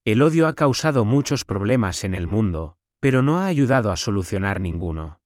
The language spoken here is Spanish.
El odio ha causado muchos problemas en el mundo, pero no ha ayudado a solucionar ninguno.